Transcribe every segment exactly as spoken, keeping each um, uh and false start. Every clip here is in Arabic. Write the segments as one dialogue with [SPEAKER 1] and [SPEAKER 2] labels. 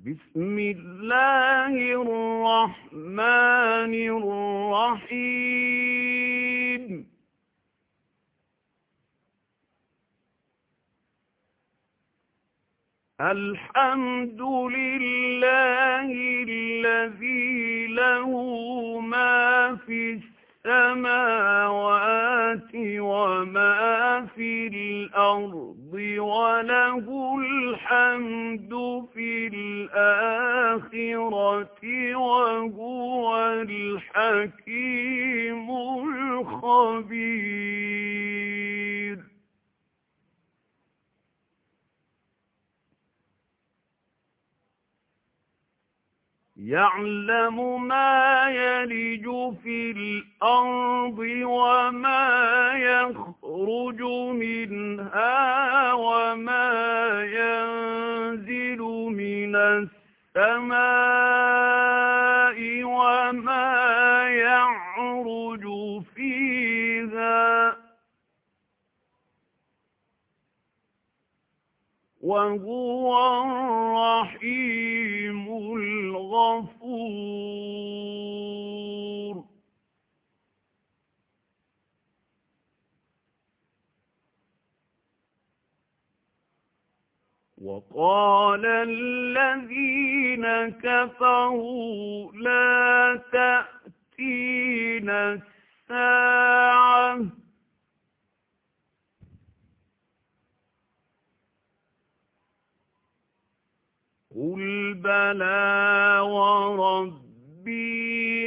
[SPEAKER 1] بسم الله الرحمن الرحيم الحمد لله الذي له ما في السماوات وما في الأرض وله الحمد في الآخرة وهو الحكيم الخبير يعلم ما يلج في الأرض وما يخرج منها وما ينزل من السماء وما يعرج فيها وهو الرحيم الغفور وقال الذين كفروا لا تأتينا الساعة قل بلى وربي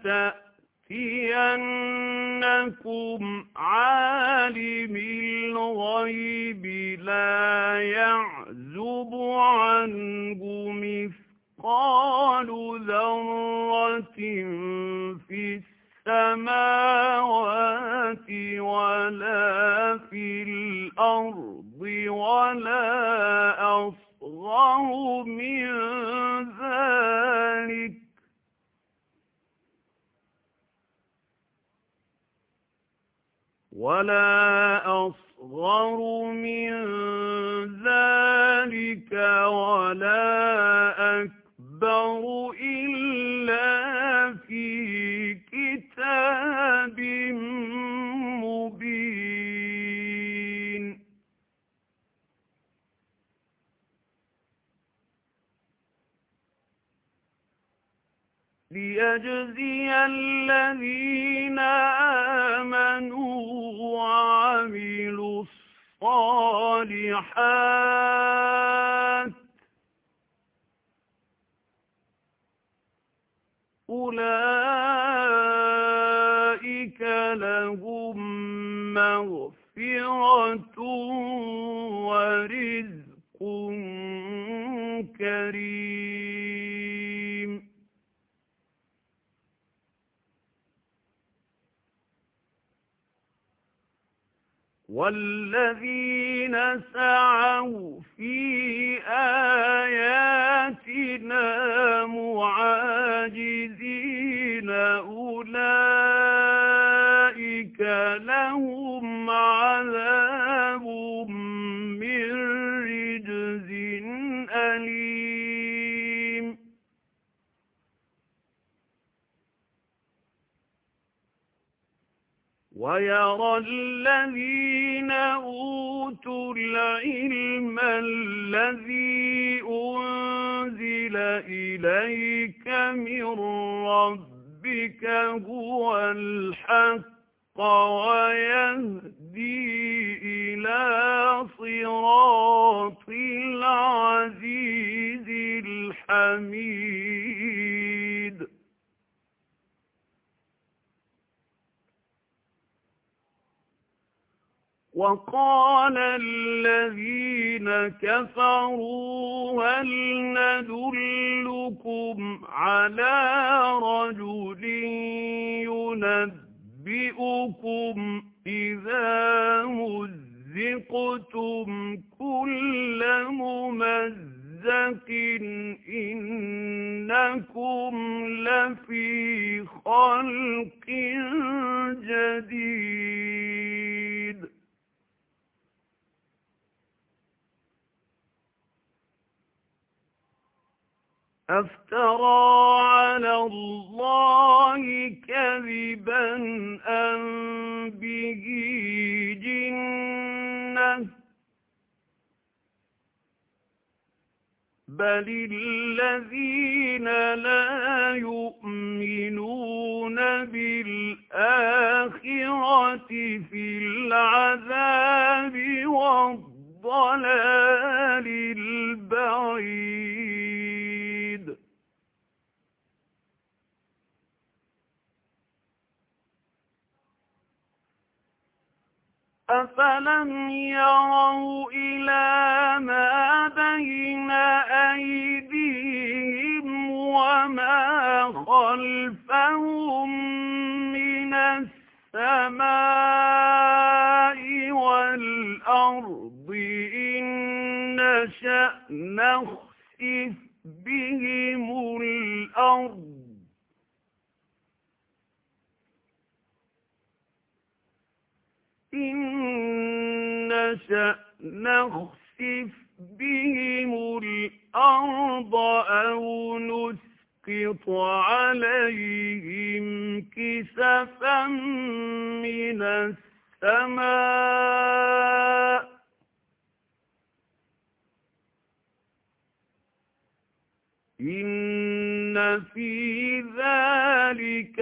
[SPEAKER 1] لتأتينكم عالم الغيب لا يعزب عنه مثقال ذرة في السماوات ولا في الأرض ولا أصغر أصغر من ذلك ولا أصغر من ذلك ولا أكبر إلا في كتاب مبين ليجزي الذين آمنوا وعملوا الصالحات أولئك لهم مغفرة ورزق كريم والذين سعوا في آياتنا معاجزين أولئك لهم عذاب من رجز أليم ويرى الذين أوتوا العلم الذي أنزل إليك من ربك هو الحق ويهدي إلى صراط العزيز الحميد وقال الذين كفروا هل ندلكم على رجل ينبئكم إذا مزقتم كل ممزق إنكم لفي خلق جديد أفترى على الله كذبا أم به جنة بل الذين لا يؤمنون بالآخرة في العذاب والضلال البعيد أفلم يروا إلى ما بين أيديهم وما خلفهم من السماء والأرض إن نشأ نخسف بهم الأرض إن نشأ نخسف بهم الأرض أو نسقط عليهم كسفا من السماء إن في ذلك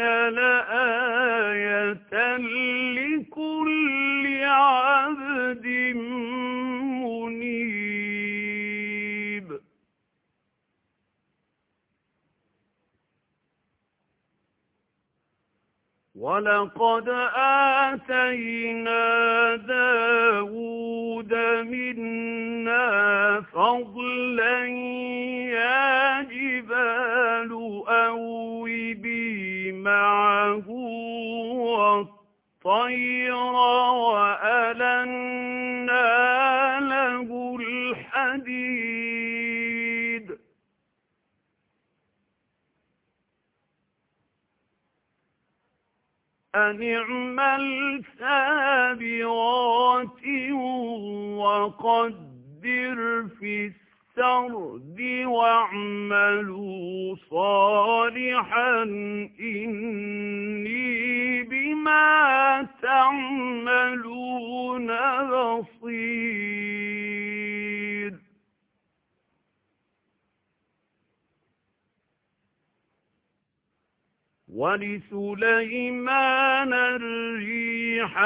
[SPEAKER 1] لآية لكل عبد منيب ولقد آتينا داود منا فضلا يا جبال أوبي معه والطير وألنا له الحديد أن اعمل سابغات وقدر في السرد واعملوا صالحا إني بما تعملون بصير ولسليمان الريح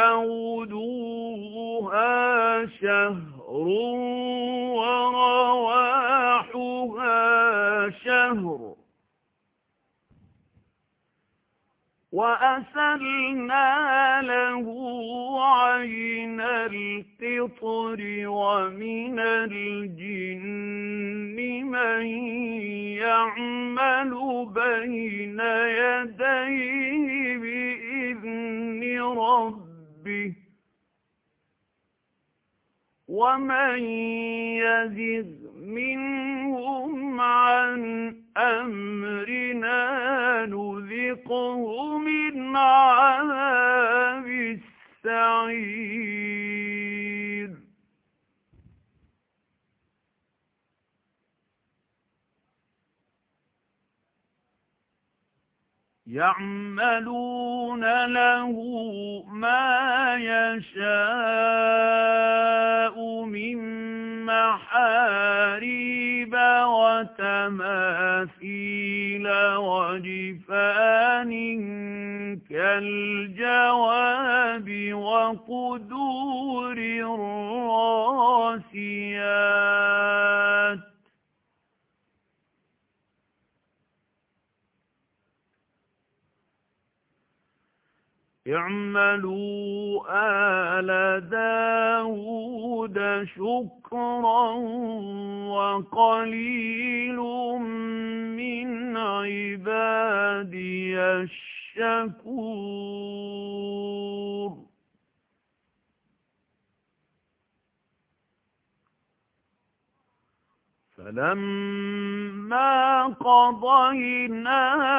[SPEAKER 1] غدوها شهر ورواحها شهر وأسلنا له عين القطر ومن الجن من يعمل بين يديه بإذن ربه ومن يزغ منهم عن أمرنا نذقه من عذاب السعير يعملون له ما يشاء من محاريب وتماثيل وجفان كالجواب وقدور الراسيات اعملوا آل داود شكرا وقليل من عبادي الشكور فلما قضينا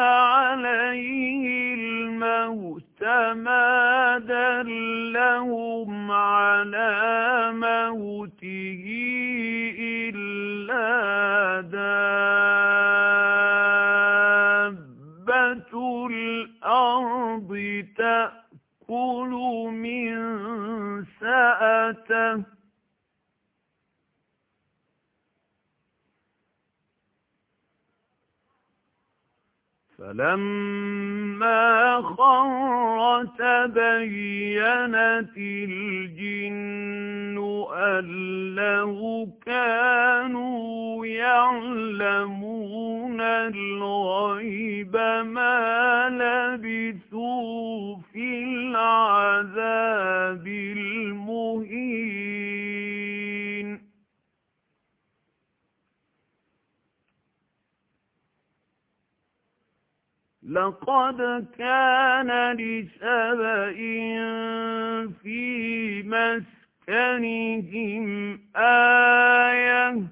[SPEAKER 1] عليه الموت ما دلهم على موته إلا دابة فَلَمَّا خَرَّ تَبَيَّنَتِ الْجِنُّ أَن لَّوْ كَانُوا يَعْلَمُونَ الْغَيْبَ مَا لَبِثُوا فِي الْعَذَابِ الْمُهِينِ. لَقَدْ كَانَ لِسَبَإٍ فِي مَسْكَنِهِمْ آيَةٌ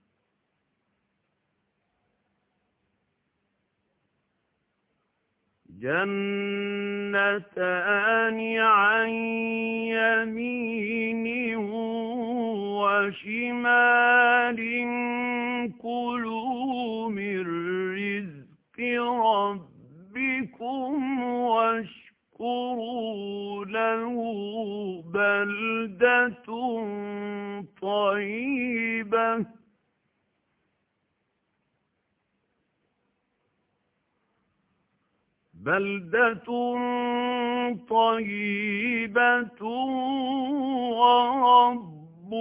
[SPEAKER 1] جَنَّتَانِ عَن يَمِينٍ وَشِمَالٍ كُلُوا مِن رِّزْقِ رَبِّكُمْ وَاشْكُرُوا لَهُ بَلْدَةٌ طَيِّبَةٌ بَلْدَةٌ طَيِّبَةٌ وَرَبٌّ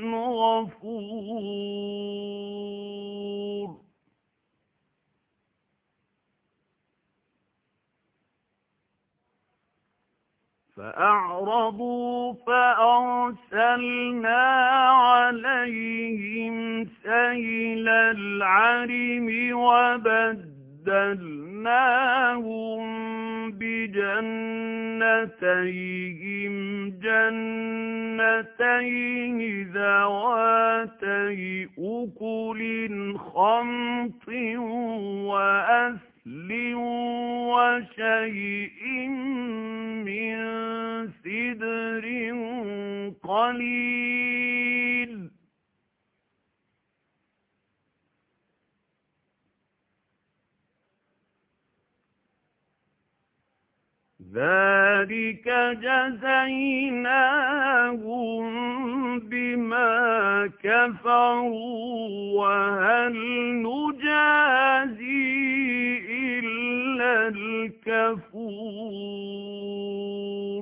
[SPEAKER 1] غَفُورٌ. فَأَعْرَضُوا فَأَرْسَلْنَا عَلَيْهِمْ سَيْلَ الْعَرِمِ وَبَدَّلْنَاهُم بِجَنَّتَيْهِمْ جَنَّتَيْنِ ذَوَاتَيْ أُكُلٍ خَمْطٍ وَأَثْلٍ وَشَيْءٍ مِّن سِدْرٍ قَلِيلٍ. ذَلِكَ جَزَيْنَاهُم بِمَا كَفَرُوا وَهَلْ نُجَازِي إِلَّا الْكَفُورَ.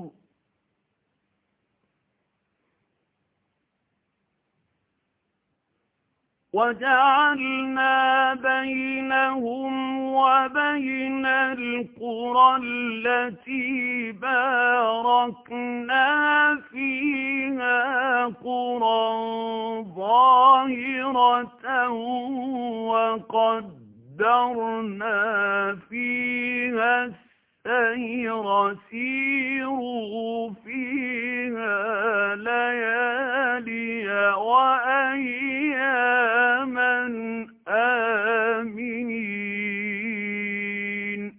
[SPEAKER 1] وَجَعَلْنَا بَيْنَهُمْ وَبَيْنَ الْقُرَى الَّتِي بَارَكْنَا فِيهَا قُرًى ظَاهِرَةً وَقَدَّرْنَا فِيهَا السَّيْرَ سِيرُوا فِيهَا لَيَالِيَ وَأَيَّامًا آمِنِينَ.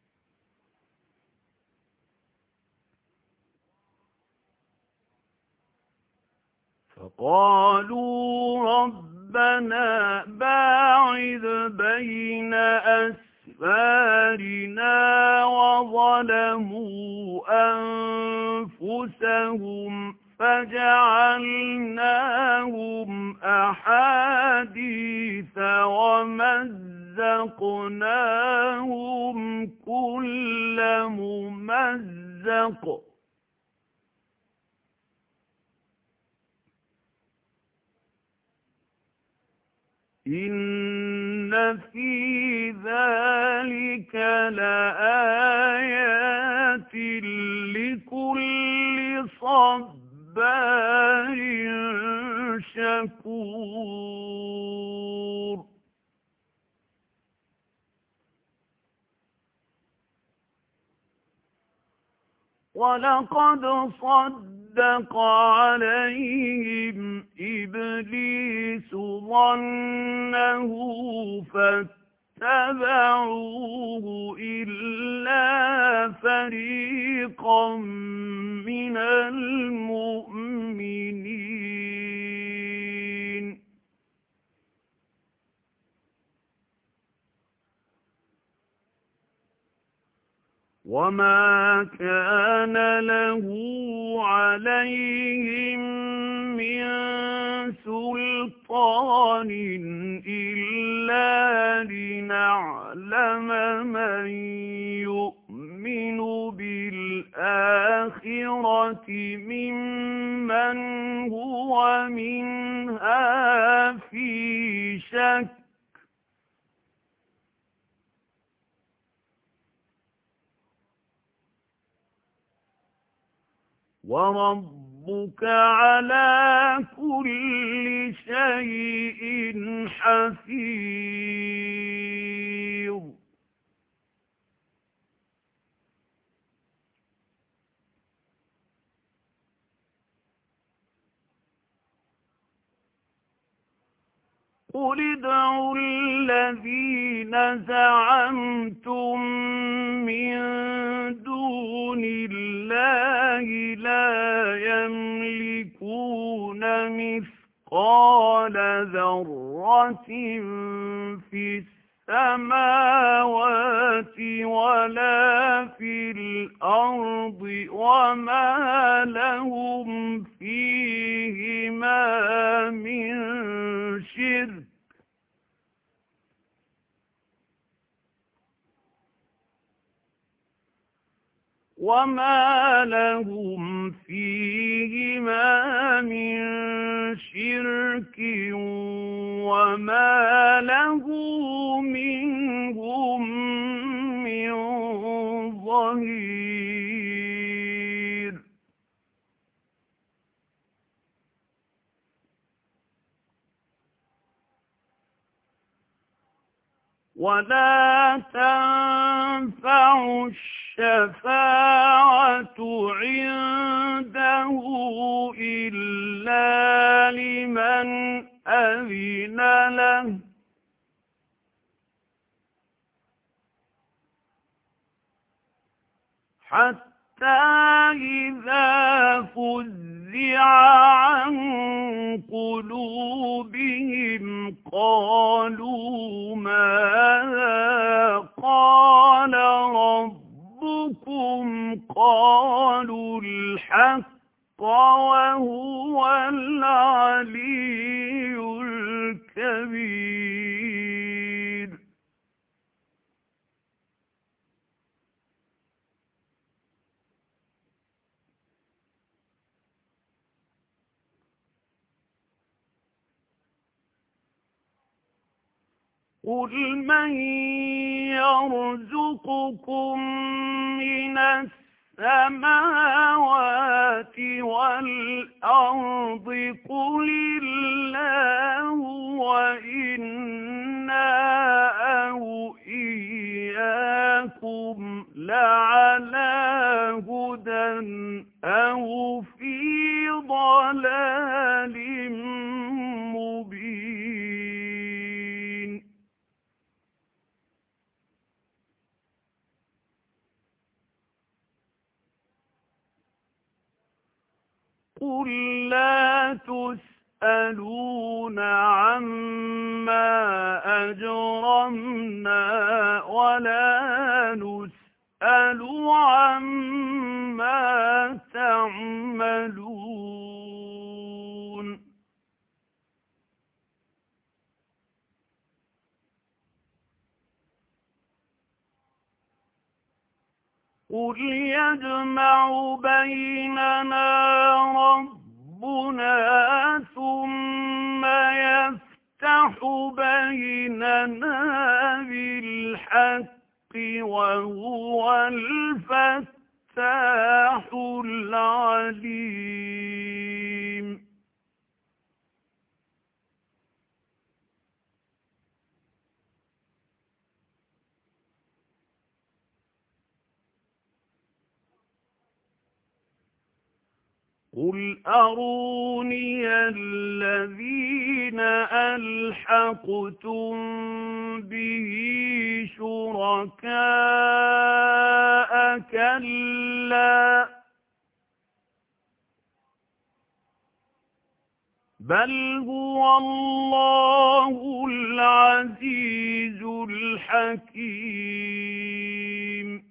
[SPEAKER 1] فَقَالُوا رَبَّنَا بَاعِدْ بَيْنَ أَسْفَارِنَا وَظَلَمُوا أَنفُسَهُمْ فَجَعَلْنَاهُمْ أَحَادِيثَ وَمَزَّقْنَاهُمْ كُلَّ مُمَزَّقٍ. إِنَّ فِي ذَلِكَ لَآيَاتٍ لِكُلِّ صَبَّارٍ شَكُورٍ. وَلَقَدْ صَدَّقَ عَلَيْهِمْ إِبْلِيسُ ظَنَّهُ فَاتَّبَعُوهُ إِلَّا فَرِيقًا مِّنَ الْمُؤْمِنِينَ. وَمَا كَانَ لَهُ عَلَيْهِم مِّن سُلْطَانٍ إِلَّا لِنَعْلَمَ مَن عنها في شك وربك على كل شيء حفيظ قل ادعوا الذين زعمتم من دون الله لا يملكون مثقال ذرة في السماوات ولا في الأرض وما لهم فيهما من شرك وما لهم فيهما من شرك وما له منهم من ظهير ولا تنفع الشفاعة عنده إلا لمن أذن له حتى إذا فزع عن قلوبهم قالوا ماذا قال ربكم قالوا الحق وهو العلي الكبير قل من يرزقكم من السماوات والأرض قل الله وإنا أو إياكم لعلى هدى أو في ضلال مبين قل لا تسألون عما أجرمنا ولا نسأل عما تعملون قل يجمع بيننا ربنا ثم يفتح بيننا بالحق وهو الفتاح العليم قل أروني الذين ألحقتم به شركاء كلا بل هو الله العزيز الحكيم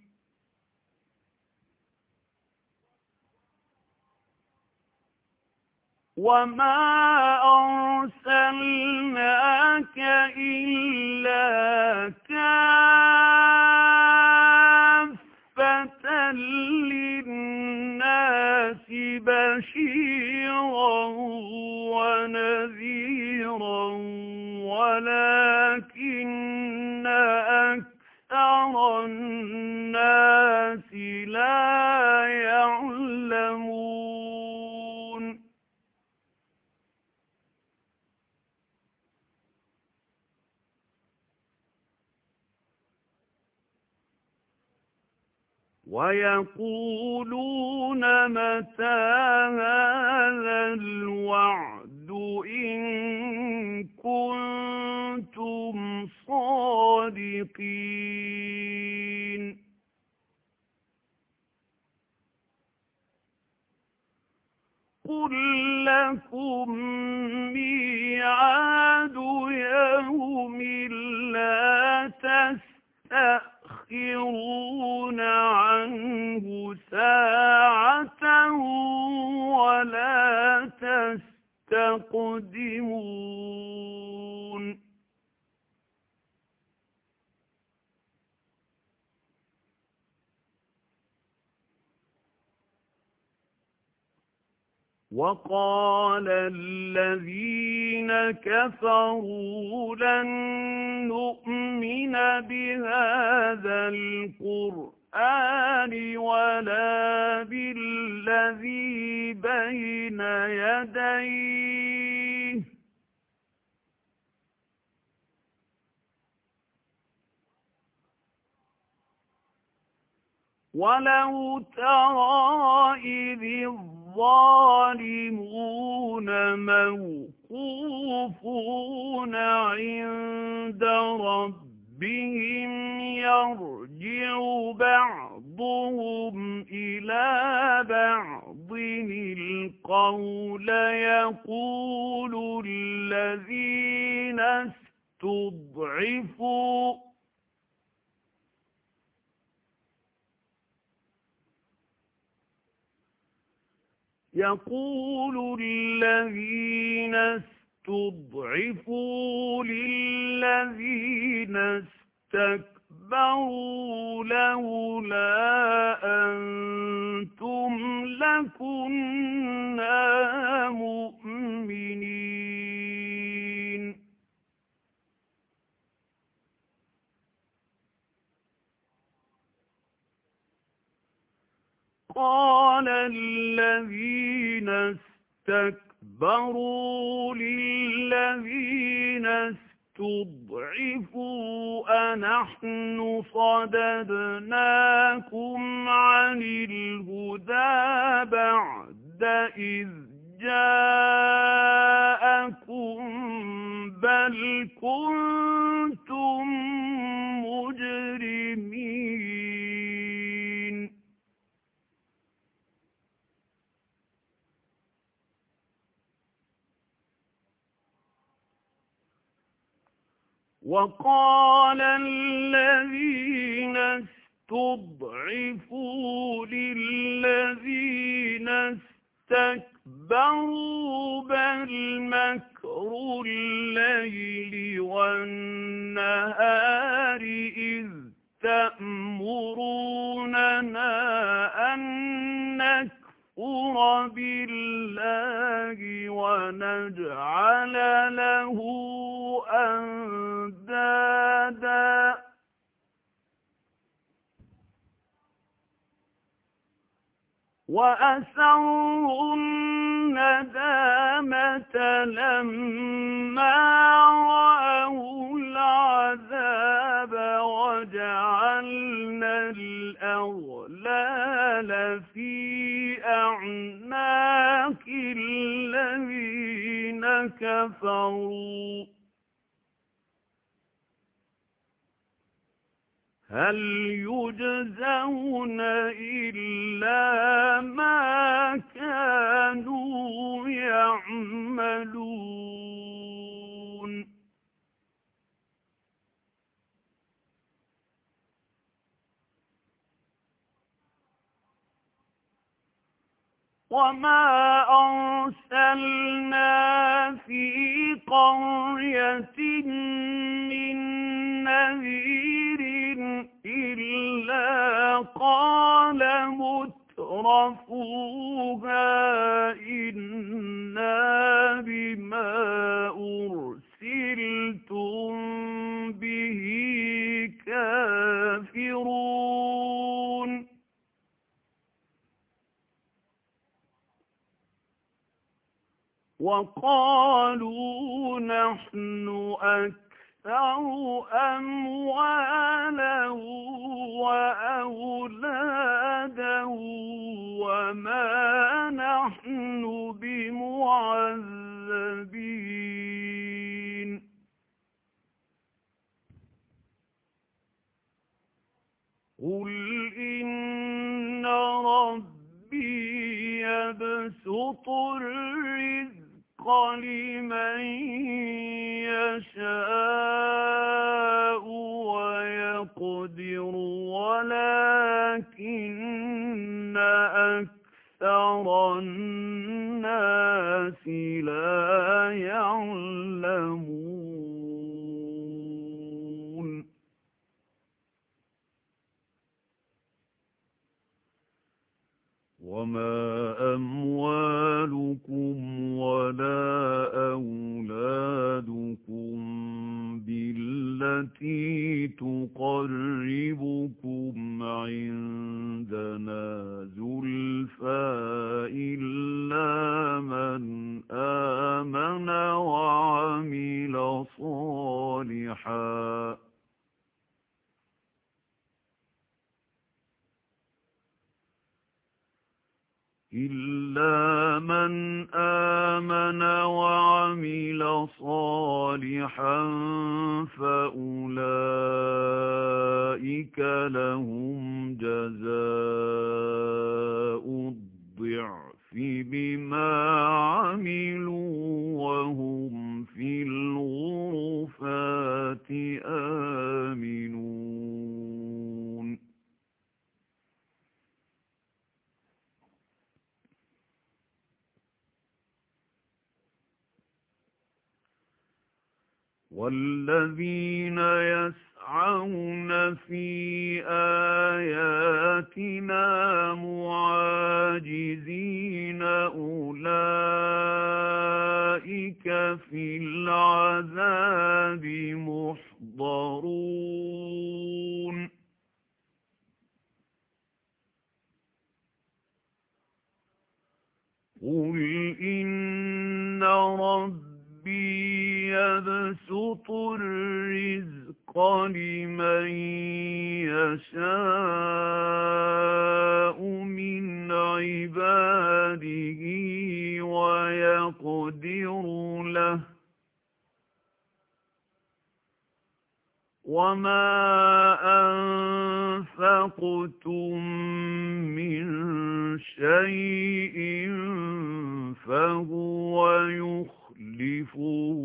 [SPEAKER 1] وما أرسلناك إلا كافة للناس بشيرا ونذيرا ولكن أكثر الناس لا يعلمون ويقولون متى هذا الوعد إن كنتم صادقين قل لكم ميعاد يوم لا تستأخرون عنه ساعة ولا تستقدمون وقال الذين كفروا لن نؤمن بهذا القرآن ولا بالذي بين يديه ولو ترى إذ الظالمون موقوفون عند ربهم يرجع بعضهم إلى بعض القول يقول الذين استضعفوا يقول الذين استضعفوا للذين استكبروا لولا أنتم لكنا مؤمنين قال الذين استكبروا للذين استضعفوا أنحن صددناكم عن الهدى بعد إذ جاءكم بل كنتم مجرمين وقال الذين استضعفوا للذين استكبروا بل مكر الليل والنهار إذ تأمروننا أن نكفر بالله ونجعل له أندادا وأسروا الندامة لما رأوا العذاب وجعلنا الأغلال في أعناق الذين كفروا هل يجزون إلا ما كانوا يعملون وما أرسلنا في قرية من نذير إلا قال مترفوها إنا بما أرسلتم وقالوا نحن أكثر أموالا وأولادا وما نحن بمعذبين قل إن ربي يبسط الرزق لمن يشاء ويقدر ولكن أكثر الناس لا يعلمون وما أموالكم ولا أولادكم بالتي تقربكم عندنا زلفى إلا من آمن وعمل صالحا إلا من آمن وعمل صالحا فأولئك لهم جزاء الضعف بما عملوا وهم في الغرفات آمنون والذين يسعون في آياتنا معاجزين أولئك في العذاب محضرون قل إن ربي يبسط الرزق لمن يشاء من عباده ويقدر له وما أنفقتم من شيء فهو يخلفه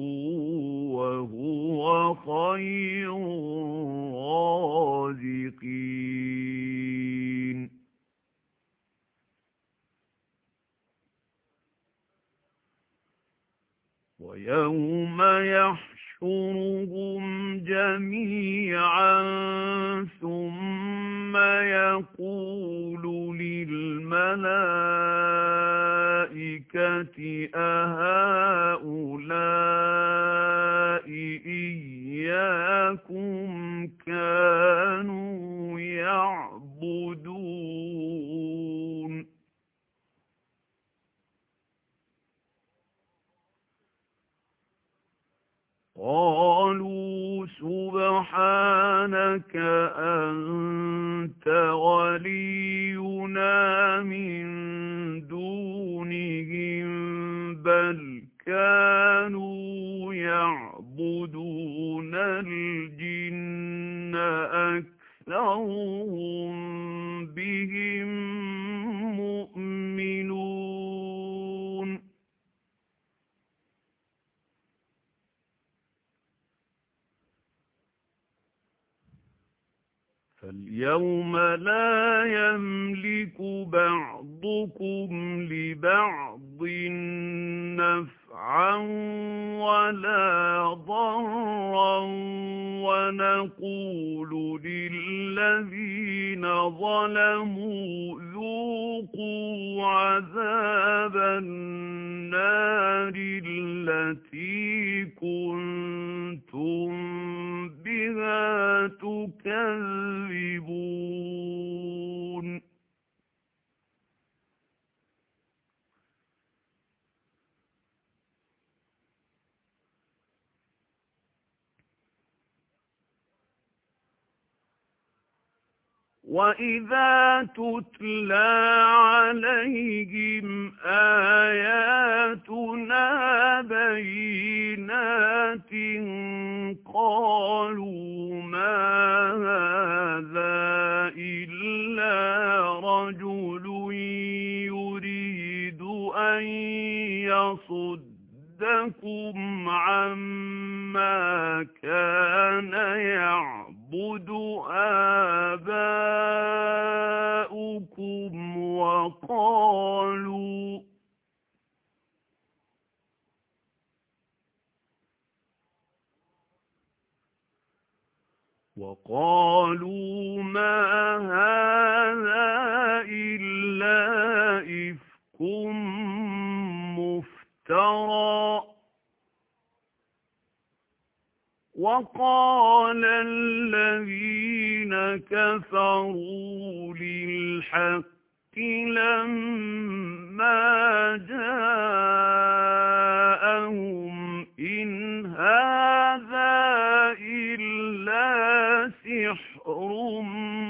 [SPEAKER 1] وهو خير الرازقين ويوم يحشرهم جميعا ثم يقول للملائكة أهؤلاء إياكم كانوا يعبدون قالوا سبحانك أنت ولينا من دونهم بل كانوا يعبدون الجن أكثرهم بهم مؤمنون فاليوم لا يملك بعضكم لبعض نفعا ولا ضرا ونقول للذين ظلموا ذوقوا عذاب النار التي كنتم بها تكذبون وَإِذَا تُتْلَى عَلَيْهِمْ آيَاتُنَا بَيِّنَاتٍ قَالُوا مَا هَذَا إِلَّا رَجُلٌ يُرِيدُ أَن يَصُدَّكُمْ عَمَّا كَانَ يَعْبُدُ آبَاؤُكُمْ وَقَالُوا وَقَالُوا مَا هَذَا إِلَّا إِفْكٌ مُفْتَرًى وَقَالَ الَّذِينَ كَفَرُوا لِلْحَقِّ لَمَّا جَاءَهُمْ إِنْ هَذَا إِلَّا سِحْرٌ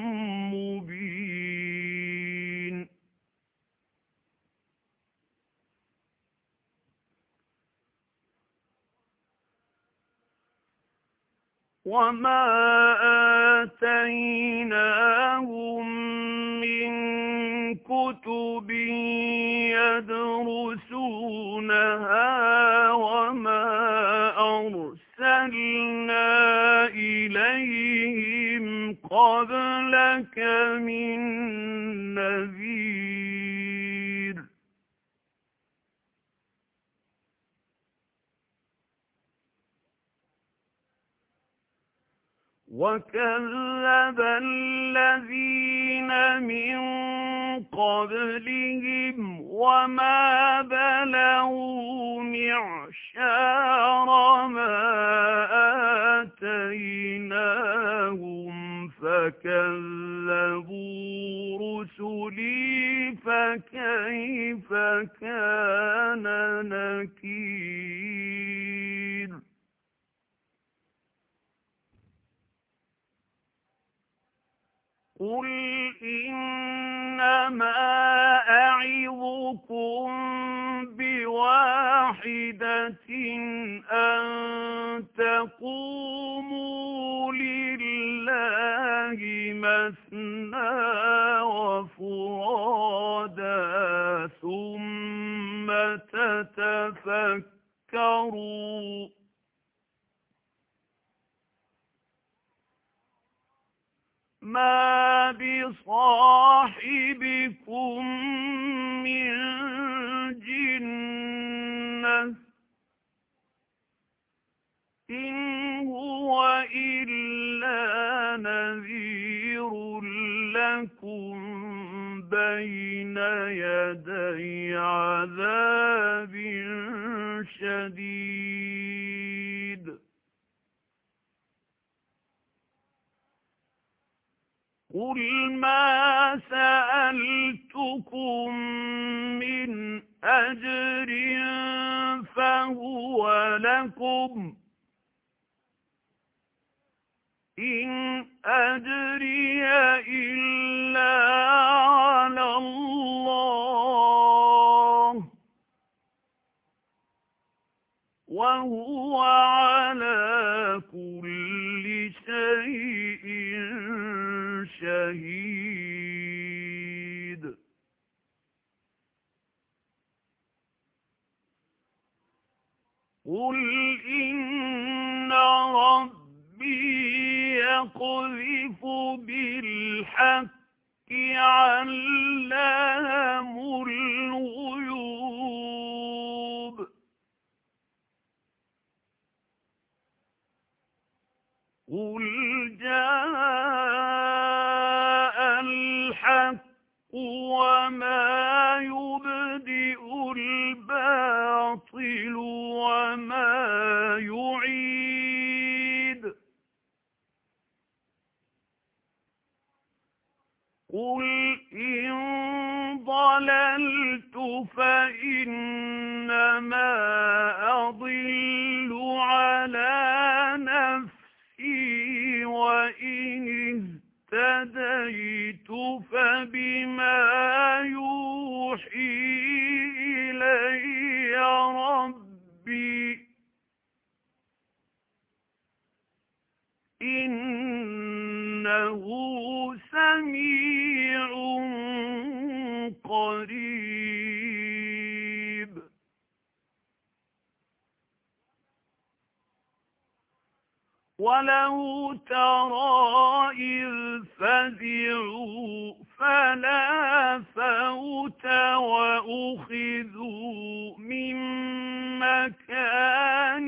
[SPEAKER 1] مُبِينٌ وَمَا آتَيْنَاهُم مِّن كُتُبٍ يَدْرُسُونَهَا وَمَا أَرْسَلْنَا إِلَيْهِمْ قَبْلَكَ مِن نَّذِيرٍ وَكَذَّبَ الَّذِينَ مِن قَبْلِهِمْ وَمَا بَلَغُوا مِعْشَارَ مَا آتَيْنَاهُمْ فَكَذَّبُوا رُسُلِي فَكَيْفَ كَانَ نَكِيرِ قُلْ إِنَّمَا أَعِظُكُم بِوَاحِدَةٍ أَن تَقُومُوا لِلَّهِ مَثْنَىٰ وَفُرَادَىٰ ثُمَّ تَتَفَكَّرُوا مَا بِصَاحِبِكُم مِّن جِنَّةٍ إِنْ هُوَ إِلَّا نَذِيرٌ لَّكُم بَيْنَ يَدَيْ عَذَابٍ شَدِيدٍ قُلْ مَا سَأَلْتُكُم مِّنْ أَجْرٍ فَهُوَ لَكُمْ إِنْ أَجْرِيَ إِلَّا عَلَى اللَّهِ وَهُوَ عَلَى كُلِّ شَيْءٍ شَهِيدٌ قُلْ إِنَّ رَبِّي يَقْذِفُ بِالْحَقِّ عَلَّامُ الْغُيُوبِ قُلْ جَاءَ الْحَقُّ وَمَا يُبْدِئُ الْبَاطِلُ وَمَا يُعِيدُ قُلْ إِن ضَلَلْتُ فَإِنَّمَا أَضِلُّ عَلَى نَفْسِي وَإِنِ اهْتَدَيْتُ إنه سميع قريب. ولو ترى إذ فزعوا فلا فوت وأخذوا من مكان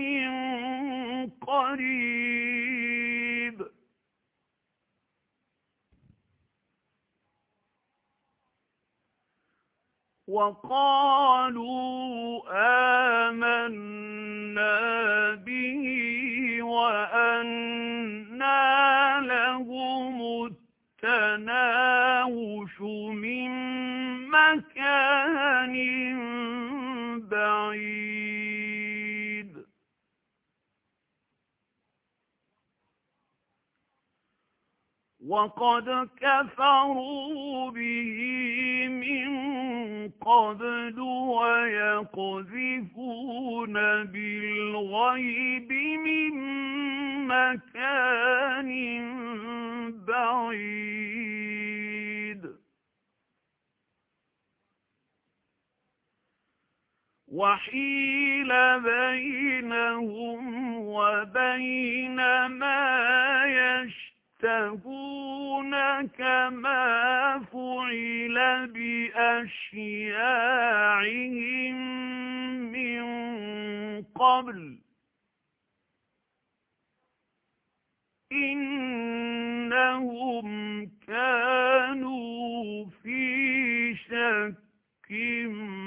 [SPEAKER 1] قريب. وقالوا آمنا به وأنى لهم التناوش من مكان بعيد. وقد كفروا به من قبل ويقذفون بالغيب من مكان بعيد. وحيل بينهم وبين ما يشتهون كما فعل بأشياعهم من قبل إنهم كانوا في شك